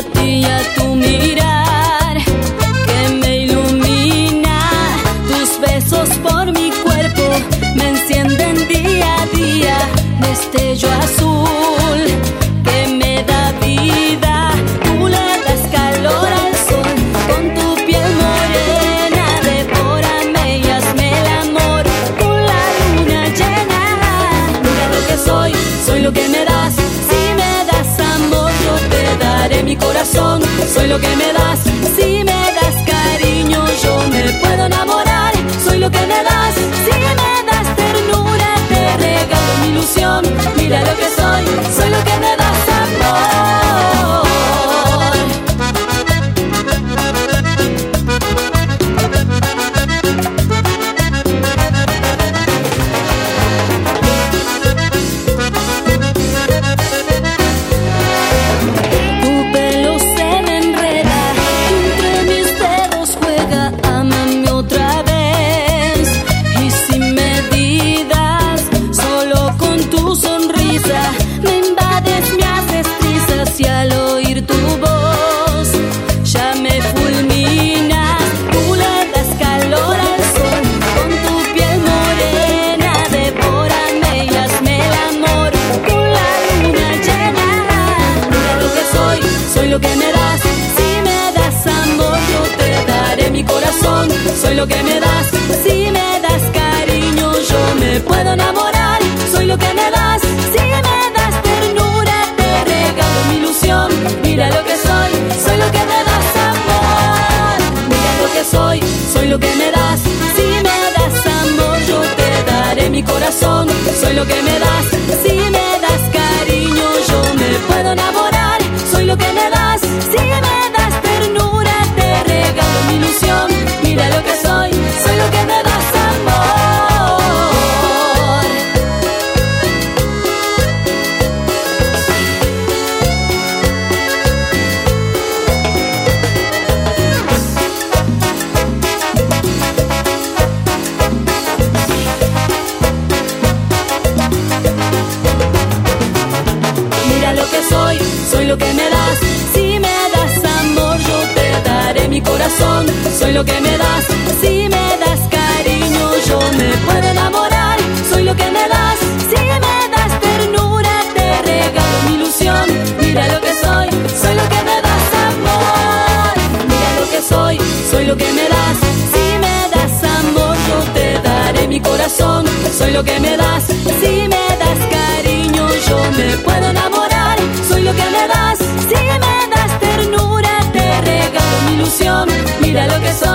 y a tu mirar que me ilumina. Tus besos por mi cuerpo me encienden día a día. Destello azul que me da vida. Tú le das calor al sol con tu piel morena. Devórame y hazme el amor con la luna llena. Mira lo que soy, soy lo que me das. Si me das amor yo te daré mi corazón. Soy lo que me das, si me das cariño yo me puedo enamorar. Soy lo que me das, si me das ternura te regalo mi ilusión. Mira lo que soy lo que me das amor. Tu pelo se me enreda, entre mis dedos juega, ámame otra vez. Y sin medidas, solo con tu sonrisa, me invades, me haces trizas y al oír tu voz ya me fulminas. Tú le das calor al sol con tu piel morena. Devórame y hazme el amor con la luna llena. Mira lo que soy lo que me das. Si me das amor yo te daré mi corazón. Soy lo que me das, si me das cariño yo me puedo enamorar. Soy lo que me das, si me das ternura te regalo mi ilusión. Mira lo que soy lo que me das amor. Mira lo que soy lo que me das. Si me das amor yo te daré mi corazón. Soy lo que me das, si me das cariño yo me puedo enamorar. Soy lo que me das, si me das ternura te regalo mi ilusión. Mira lo que soy lo que me das amor. Mira lo que soy lo que me das. Si me das amor yo te daré mi corazón. Soy lo que me das, si me das cariño yo me puedo enamorar. Soy lo que me das, si me das ternura te regalo mi ilusión. Mira lo que soy lo que me das amor. Mira lo que soy lo que me das. Si me das amor yo te daré mi corazón. Soy lo que me das, si me das cariño yo me puedo enamorar. Soy lo que me das, si me das ternura te regalo mi ilusión. Mira lo que soy